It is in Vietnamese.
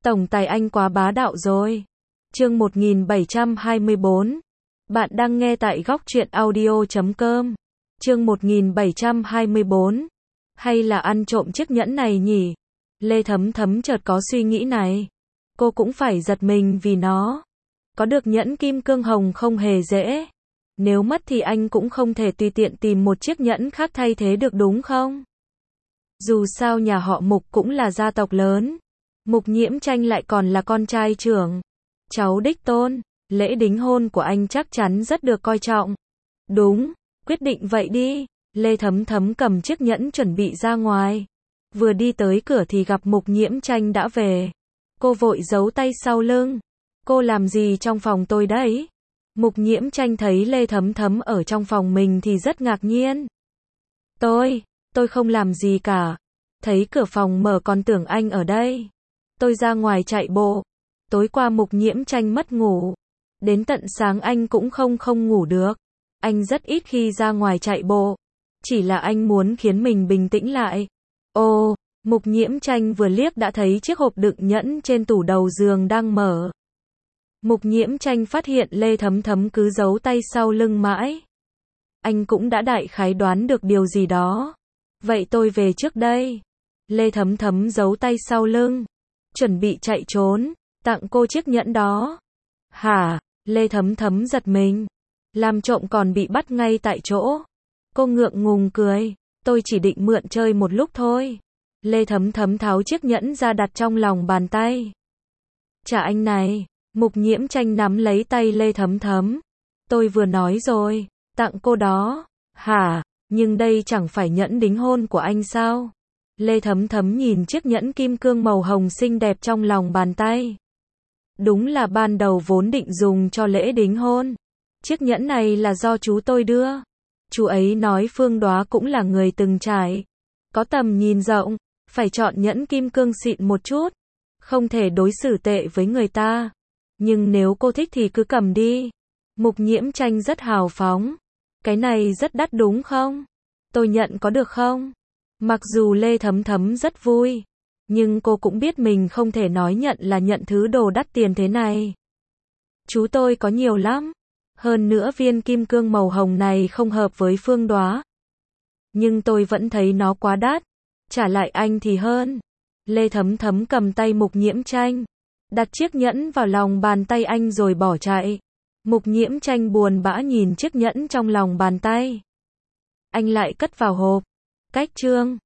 Tổng tài anh quá bá đạo rồi. Chương 1724. Bạn đang nghe tại góc truyện audio.com. Chương 1724. Hay là ăn trộm chiếc nhẫn này nhỉ? Lê Thấm Thấm chợt có suy nghĩ này. Cô cũng phải giật mình vì nó. Có được nhẫn kim cương hồng không hề dễ. Nếu mất thì anh cũng không thể tùy tiện tìm một chiếc nhẫn khác thay thế được đúng không? Dù sao nhà họ Mục cũng là gia tộc lớn. Mục Nhiễm Tranh lại còn là con trai trưởng, cháu đích tôn, lễ đính hôn của anh chắc chắn rất được coi trọng. Đúng, quyết định vậy đi. Lê Thấm Thấm cầm chiếc nhẫn chuẩn bị ra ngoài. Vừa đi tới cửa thì gặp Mục Nhiễm Tranh đã về. Cô vội giấu tay sau lưng. Cô làm gì trong phòng tôi đấy? Mục Nhiễm Tranh thấy Lê Thấm Thấm ở trong phòng mình thì rất ngạc nhiên. Tôi không làm gì cả. Thấy cửa phòng mở còn tưởng anh ở đây. Tôi ra ngoài chạy bộ. Tối qua Mục Nhiễm Tranh mất ngủ. Đến tận sáng anh cũng không ngủ được. Anh rất ít khi ra ngoài chạy bộ. Chỉ là anh muốn khiến mình bình tĩnh lại. Ồ, Mục Nhiễm Tranh vừa liếc đã thấy chiếc hộp đựng nhẫn trên tủ đầu giường đang mở. Mục Nhiễm Tranh phát hiện Lê Thấm Thấm cứ giấu tay sau lưng mãi. Anh cũng đã đại khái đoán được điều gì đó. Vậy tôi về trước đây. Lê Thấm Thấm giấu tay sau lưng. Chuẩn bị chạy trốn, tặng cô chiếc nhẫn đó. Hả? Lê Thấm Thấm giật mình. Làm trộm còn bị bắt ngay tại chỗ. Cô ngượng ngùng cười. Tôi chỉ định mượn chơi một lúc thôi. Lê Thấm Thấm tháo chiếc nhẫn ra đặt trong lòng bàn tay. Trả anh này. Mục Nhiễm Tranh nắm lấy tay Lê Thấm Thấm. Tôi vừa nói rồi, tặng cô đó. Hả? Nhưng đây chẳng phải nhẫn đính hôn của anh sao? Lê Thấm Thấm nhìn chiếc nhẫn kim cương màu hồng xinh đẹp trong lòng bàn tay. Đúng là ban đầu vốn định dùng cho lễ đính hôn. Chiếc nhẫn này là do chú tôi đưa. Chú ấy nói Phương Đóa cũng là người từng trải. Có tầm nhìn rộng, phải chọn nhẫn kim cương xịn một chút. Không thể đối xử tệ với người ta. Nhưng nếu cô thích thì cứ cầm đi. Mục Nhiễm Tranh rất hào phóng. Cái này rất đắt đúng không? Tôi nhận có được không? Mặc dù Lê Thấm Thấm rất vui, nhưng cô cũng biết mình không thể nói nhận là nhận thứ đồ đắt tiền thế này. Chú tôi có nhiều lắm. Hơn nữa viên kim cương màu hồng này không hợp với Phương Đóa. Nhưng tôi vẫn thấy nó quá đắt. Trả lại anh thì hơn. Lê Thấm Thấm cầm tay Mục Nhiễm Tranh. Đặt chiếc nhẫn vào lòng bàn tay anh rồi bỏ chạy. Mục Nhiễm Tranh buồn bã nhìn chiếc nhẫn trong lòng bàn tay. Anh lại cất vào hộp. Cách chương